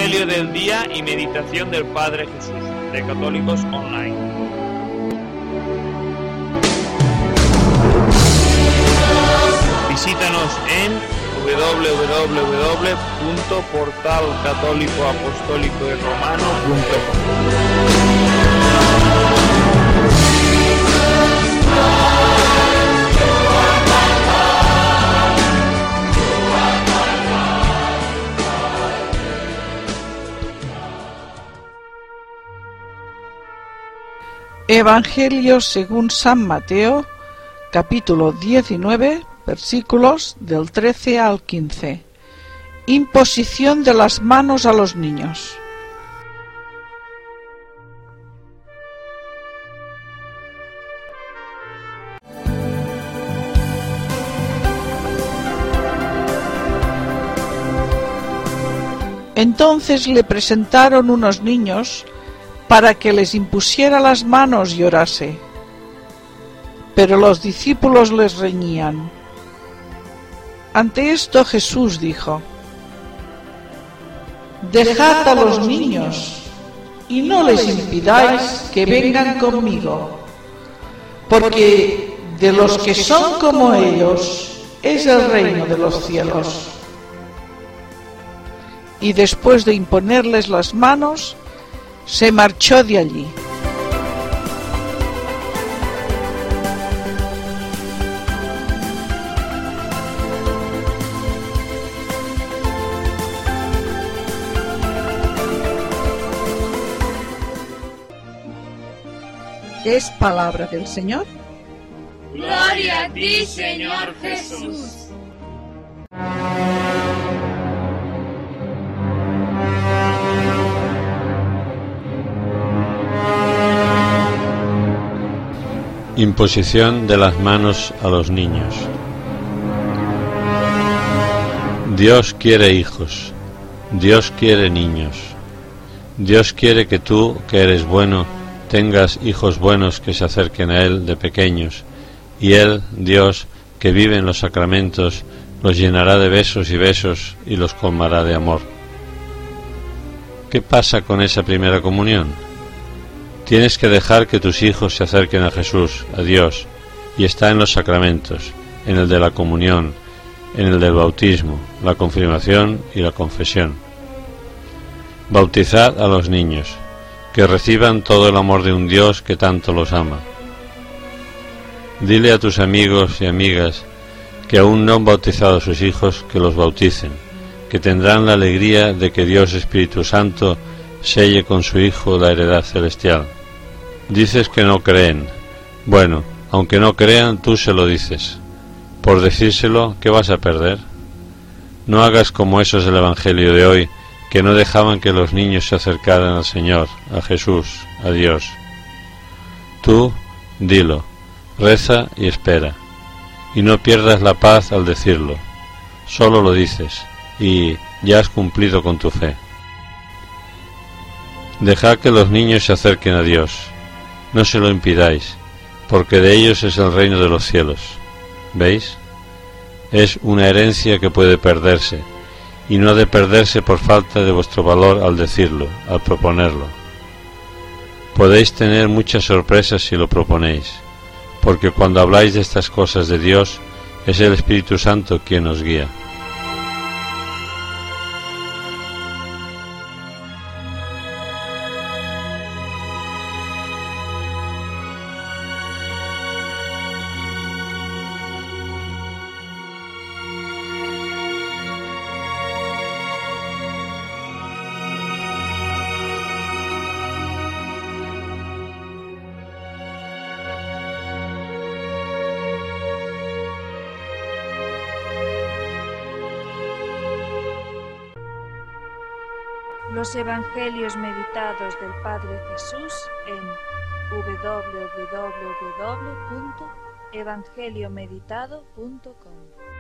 Evangelio del día y meditación del Padre Jesús, de Católicos Online. Visítanos en www.portalcatólicoapostólicoyromano.com. Evangelio según San Mateo, capítulo 19, versículos del 13 al 15. Imposición de las manos a los niños. Entonces le presentaron unos niños para que les impusiera las manos y orase. Pero los discípulos les reñían. Ante esto Jesús dijo: Dejad a los niños y no les impidáis que vengan conmigo, porque de los que son como ellos es el reino de los cielos. Y después de imponerles las manos, se marchó de allí. Es palabra del Señor. Gloria a ti, Señor Jesús. Imposición de las manos a los niños. Dios quiere hijos, Dios quiere niños. Dios quiere que tú, que eres bueno, tengas hijos buenos que se acerquen a Él de pequeños, y Él, Dios, que vive en los sacramentos, los llenará de besos y besos y los colmará de amor. ¿Qué pasa con esa primera comunión? Tienes que dejar que tus hijos se acerquen a Jesús, a Dios, y está en los sacramentos, en el de la comunión, en el del bautismo, la confirmación y la confesión. Bautizad a los niños, que reciban todo el amor de un Dios que tanto los ama. Dile a tus amigos y amigas que aún no han bautizado a sus hijos que los bauticen, que tendrán la alegría de que Dios Espíritu Santo selle con su Hijo la heredad celestial. Dices que no creen. Bueno, aunque no crean, tú se lo dices. Por decírselo, ¿qué vas a perder? No hagas como esos del Evangelio de hoy, que no dejaban que los niños se acercaran al Señor, a Jesús, a Dios. Tú, dilo, reza y espera, y no pierdas la paz al decirlo. Solo lo dices, y ya has cumplido con tu fe. Dejad que los niños se acerquen a Dios. No se lo impidáis, porque de ellos es el reino de los cielos. ¿Veis? Es una herencia que puede perderse, y no ha de perderse por falta de vuestro valor al decirlo, al proponerlo. Podéis tener muchas sorpresas si lo proponéis, porque cuando habláis de estas cosas de Dios, es el Espíritu Santo quien os guía. Los Evangelios meditados del Padre Jesús en www.evangeliomeditado.com.